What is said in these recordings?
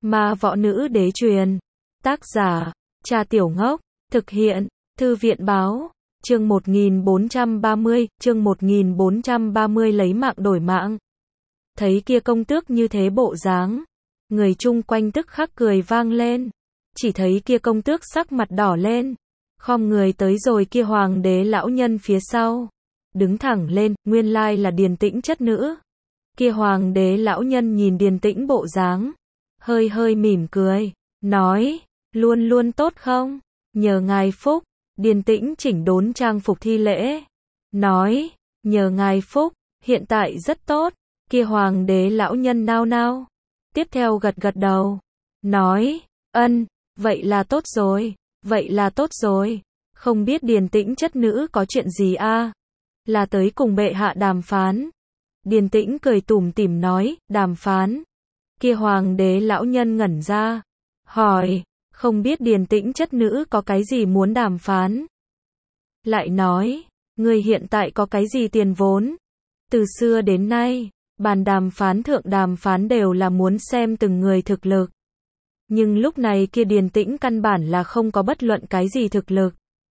Ma võ nữ đế truyền. Tác giả, Trà Tiểu Ngốc. Thực hiện, Thư viện báo. Chương 1430, chương 1430 lấy mạng đổi mạng. Thấy kia công tước như thế bộ dáng, người chung quanh tức khắc cười vang lên. Chỉ thấy kia công tước sắc mặt đỏ lên, khom người tới rồi kia hoàng đế lão nhân phía sau. Đứng thẳng lên, nguyên lai là Điền Tĩnh chất nữ. Kia hoàng đế lão nhân nhìn Điền Tĩnh bộ dáng, hơi hơi mỉm cười, nói, luôn luôn tốt không? Nhờ ngài phúc. Điền Tĩnh chỉnh đốn trang phục thi lễ, nói, nhờ ngài phúc, hiện tại rất tốt. Kia hoàng đế lão nhân nao nao, tiếp theo gật gật đầu, nói, ân, vậy là tốt rồi, vậy là tốt rồi. Không biết Điền Tĩnh chất nữ có chuyện gì a? Là tới cùng bệ hạ đàm phán. Điền Tĩnh cười tủm tỉm nói, đàm phán. Kia hoàng đế lão nhân ngẩn ra, hỏi, không biết Điền Tĩnh chất nữ có cái gì muốn đàm phán. Lại nói, người hiện tại có cái gì tiền vốn? Từ xưa đến nay, bàn đàm phán thượng đàm phán đều là muốn xem từng người thực lực. Nhưng lúc này kia Điền Tĩnh căn bản là không có bất luận cái gì thực lực.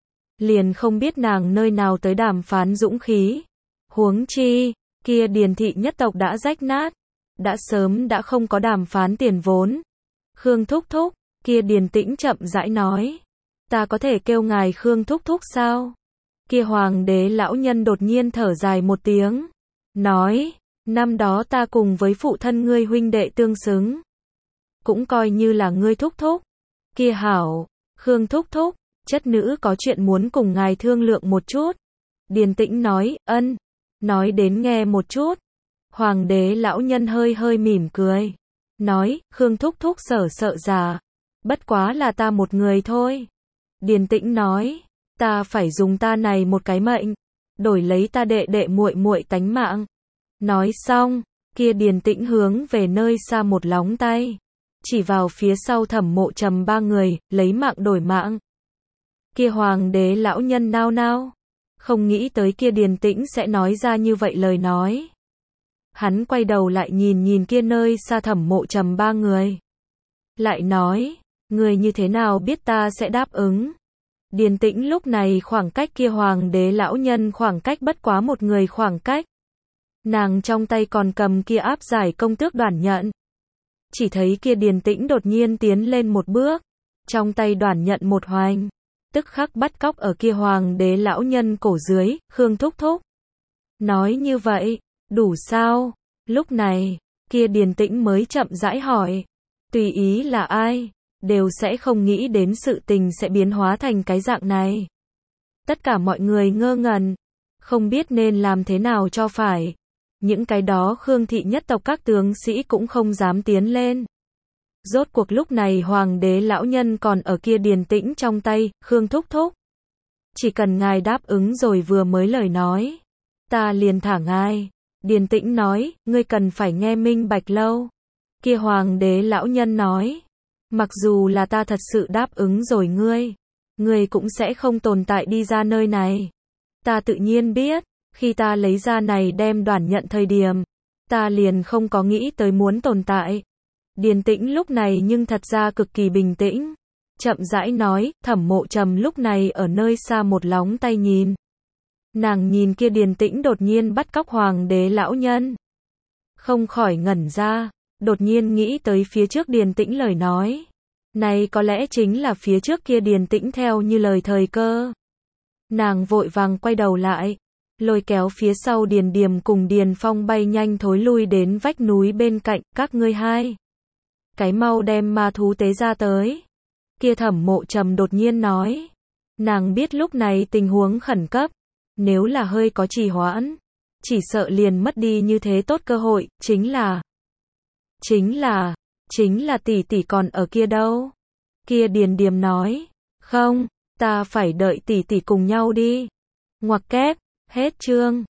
Liền không biết nàng nơi nào tới đàm phán dũng khí. Huống chi, kia Điền thị nhất tộc đã rách nát, đã sớm đã không có đàm phán tiền vốn. Khương thúc thúc, kia Điền Tĩnh chậm rãi nói, ta có thể kêu ngài Khương thúc thúc sao? Kia hoàng đế lão nhân đột nhiên thở dài một tiếng, nói, năm đó ta cùng với phụ thân ngươi huynh đệ tương xứng, cũng coi như là ngươi thúc thúc. Kia hảo, Khương thúc thúc, chất nữ có chuyện muốn cùng ngài thương lượng một chút. Điền Tĩnh nói, ân, nói đến nghe một chút. Hoàng đế lão nhân hơi hơi mỉm cười, nói, Khương thúc thúc sợ già, bất quá là ta một người thôi. Điền Tĩnh nói, ta phải dùng ta này một cái mệnh, đổi lấy ta đệ đệ muội muội tánh mạng. Nói xong, kia Điền Tĩnh hướng về nơi xa một lóng tay, chỉ vào phía sau Thẩm Mộ Trầm ba người, lấy mạng đổi mạng. Kia hoàng đế lão nhân nao nao, không nghĩ tới kia Điền Tĩnh sẽ nói ra như vậy lời nói. Hắn quay đầu lại nhìn kia nơi xa Thẩm Mộ Trầm ba người, lại nói, người như thế nào biết ta sẽ đáp ứng? Điền Tĩnh lúc này khoảng cách kia hoàng đế lão nhân khoảng cách bất quá một người khoảng cách. Nàng trong tay còn cầm kia áp giải công tước đoản nhận. Chỉ thấy kia Điền Tĩnh đột nhiên tiến lên một bước, trong tay đoản nhận một hoành, tức khắc bắt cóc ở kia hoàng đế lão nhân cổ dưới, Khương thúc thúc. Nói như vậy, đủ sao? Lúc này, kia Điền Tĩnh mới chậm rãi hỏi, tùy ý là ai, đều sẽ không nghĩ đến sự tình sẽ biến hóa thành cái dạng này. Tất cả mọi người ngơ ngẩn, không biết nên làm thế nào cho phải. Những cái đó Khương thị nhất tộc các tướng sĩ cũng không dám tiến lên. Rốt cuộc lúc này hoàng đế lão nhân còn ở kia Điền Tĩnh trong tay, Khương thúc thúc. Chỉ cần ngài đáp ứng rồi vừa mới lời nói, ta liền thả ngài. Điền Tĩnh nói, ngươi cần phải nghe minh bạch lâu. Kia hoàng đế lão nhân nói, mặc dù là ta thật sự đáp ứng rồi ngươi cũng sẽ không tồn tại đi ra nơi này. Ta tự nhiên biết, khi ta lấy ra này đem đoản nhận thời điểm, ta liền không có nghĩ tới muốn tồn tại. Điền Tĩnh lúc này nhưng thật ra cực kỳ bình tĩnh, chậm rãi nói, Thẩm Mộ Trầm lúc này ở nơi xa một lóng tay nhìn. Nàng nhìn kia Điền Tĩnh đột nhiên bắt cóc hoàng đế lão nhân, không khỏi ngẩn ra, đột nhiên nghĩ tới phía trước Điền Tĩnh lời nói. Này có lẽ chính là phía trước kia Điền Tĩnh theo như lời thời cơ. Nàng vội vàng quay đầu lại, lôi kéo phía sau Điền Điềm cùng Điền Phong bay nhanh thối lui đến vách núi bên cạnh, các ngươi hai cái mau đem ma thú tế ra tới. Kia Thẩm Mộ Trầm đột nhiên nói, nàng biết lúc này tình huống khẩn cấp, nếu là hơi có trì hoãn, chỉ sợ liền mất đi như thế tốt cơ hội, chính là tỷ tỷ còn ở kia đâu. Kia Điền Điềm nói, không, ta phải đợi tỷ tỷ cùng nhau đi. Ngoặc kép, hết chương.